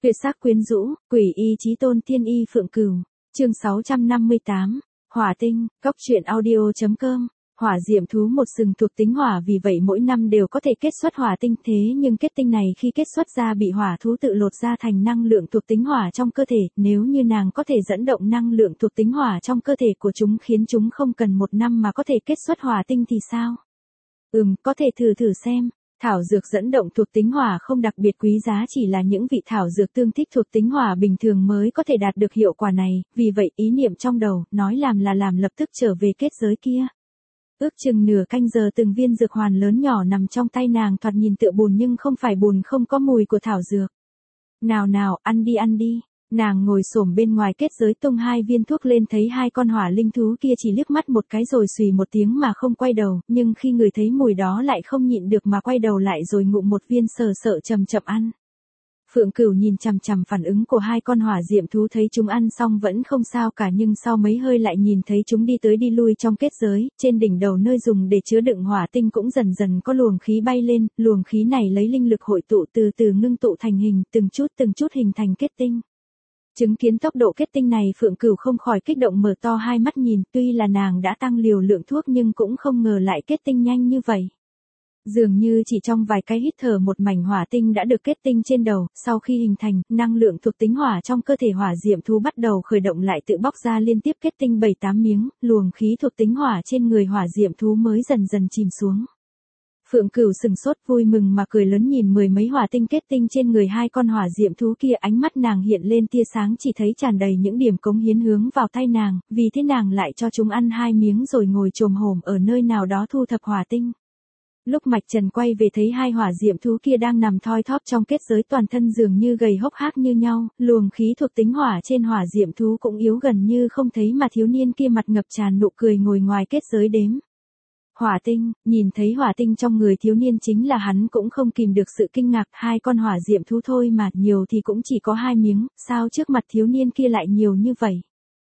Tuyệt sắc quyến rũ, quỷ y chí tôn tiên y phượng cửu. Chương 658. Hỏa tinh, góc truyện audio.com. Hỏa diệm thú một sừng thuộc tính hỏa, vì vậy mỗi năm đều có thể kết xuất hỏa tinh, thế nhưng kết tinh này khi kết xuất ra bị hỏa thú tự lột ra thành năng lượng thuộc tính hỏa trong cơ thể, nếu như nàng có thể dẫn động năng lượng thuộc tính hỏa trong cơ thể của chúng khiến chúng không cần một năm mà có thể kết xuất hỏa tinh thì sao? Có thể thử xem. Thảo dược dẫn động thuộc tính hỏa không đặc biệt quý giá, chỉ là những vị thảo dược tương thích thuộc tính hỏa bình thường mới có thể đạt được hiệu quả này, vì vậy ý niệm trong đầu, nói làm là làm, lập tức trở về kết giới kia. Ước chừng nửa canh giờ từng viên dược hoàn lớn nhỏ nằm trong tay nàng, thoạt nhìn tựa bùn nhưng không phải bùn, không có mùi của thảo dược. Nào, ăn đi. Nàng ngồi xổm bên ngoài kết giới tung hai viên thuốc lên, thấy hai con hỏa linh thú kia chỉ liếc mắt một cái rồi xùy một tiếng mà không quay đầu, nhưng khi người thấy mùi đó lại không nhịn được mà quay đầu lại rồi ngụm một viên sợ chậm ăn. Phượng Cửu nhìn chằm chằm phản ứng của hai con hỏa diệm thú, thấy chúng ăn xong vẫn không sao cả, nhưng sau mấy hơi lại nhìn thấy chúng đi tới đi lui trong kết giới, trên đỉnh đầu nơi dùng để chứa đựng hỏa tinh cũng dần dần có luồng khí bay lên, luồng khí này lấy linh lực hội tụ từ từ ngưng tụ thành hình, từng chút hình thành kết tinh. Chứng kiến tốc độ kết tinh này, Phượng Cửu không khỏi kích động mở to hai mắt nhìn, tuy là nàng đã tăng liều lượng thuốc nhưng cũng không ngờ lại kết tinh nhanh như vậy. Dường như chỉ trong vài cái hít thở một mảnh hỏa tinh đã được kết tinh trên đầu, sau khi hình thành, năng lượng thuộc tính hỏa trong cơ thể hỏa diệm thú bắt đầu khởi động lại, tự bóc ra liên tiếp kết tinh 7-8 miếng, luồng khí thuộc tính hỏa trên người hỏa diệm thú mới dần dần chìm xuống. Phượng Cửu sừng sốt vui mừng mà cười lớn nhìn mười mấy hỏa tinh kết tinh trên người hai con hỏa diệm thú kia, ánh mắt nàng hiện lên tia sáng, chỉ thấy tràn đầy những điểm cống hiến hướng vào tay nàng, vì thế nàng lại cho chúng ăn hai miếng rồi ngồi chồm hổm ở nơi nào đó thu thập hỏa tinh. Lúc Mạch Trần quay về thấy hai hỏa diệm thú kia đang nằm thoi thóp trong kết giới, toàn thân dường như gầy hốc hác như nhau, luồng khí thuộc tính hỏa trên hỏa diệm thú cũng yếu gần như không thấy, mà thiếu niên kia mặt ngập tràn nụ cười ngồi ngoài kết giới đếm hỏa tinh. Nhìn thấy hỏa tinh trong người thiếu niên, chính là hắn cũng không kìm được sự kinh ngạc, hai con hỏa diệm thú thôi mà, nhiều thì cũng chỉ có hai miếng, sao trước mặt thiếu niên kia lại nhiều như vậy?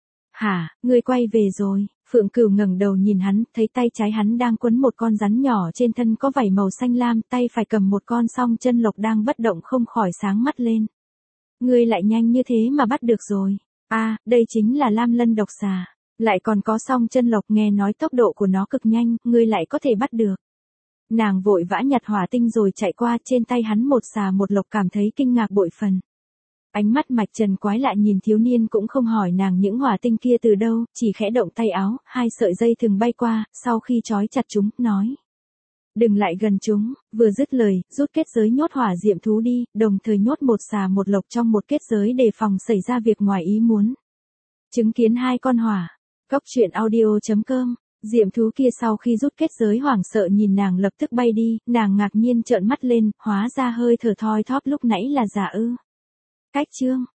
Hả, ngươi quay về rồi? Phượng Cửu ngẩng đầu nhìn hắn, thấy tay trái hắn đang quấn một con rắn nhỏ trên thân có vảy màu xanh lam, tay phải cầm một con song chân lộc đang bất động, không khỏi sáng mắt lên. Ngươi lại nhanh như thế mà bắt được rồi. Đây chính là Lam Lân độc xà. Lại còn có song chân lộc, nghe nói tốc độ của nó cực nhanh, ngươi lại có thể bắt được. Nàng vội vã nhặt hỏa tinh rồi chạy qua, trên tay hắn một xà một lộc, cảm thấy kinh ngạc bội phần. Ánh mắt Mạch Trần quái lạ nhìn thiếu niên, cũng không hỏi nàng những hỏa tinh kia từ đâu, chỉ khẽ động tay áo, hai sợi dây thừng bay qua, sau khi trói chặt chúng, nói: đừng lại gần chúng. Vừa dứt lời, rút kết giới nhốt hỏa diệm thú đi, đồng thời nhốt một xà một lộc trong một kết giới đề phòng xảy ra việc ngoài ý muốn. Chứng kiến hai con hỏa góc truyện audio.com. Diệm thú kia sau khi rút kết giới hoảng sợ nhìn nàng lập tức bay đi, nàng ngạc nhiên trợn mắt lên, hóa ra hơi thở thoi thóp lúc nãy là giả ư. Cách chương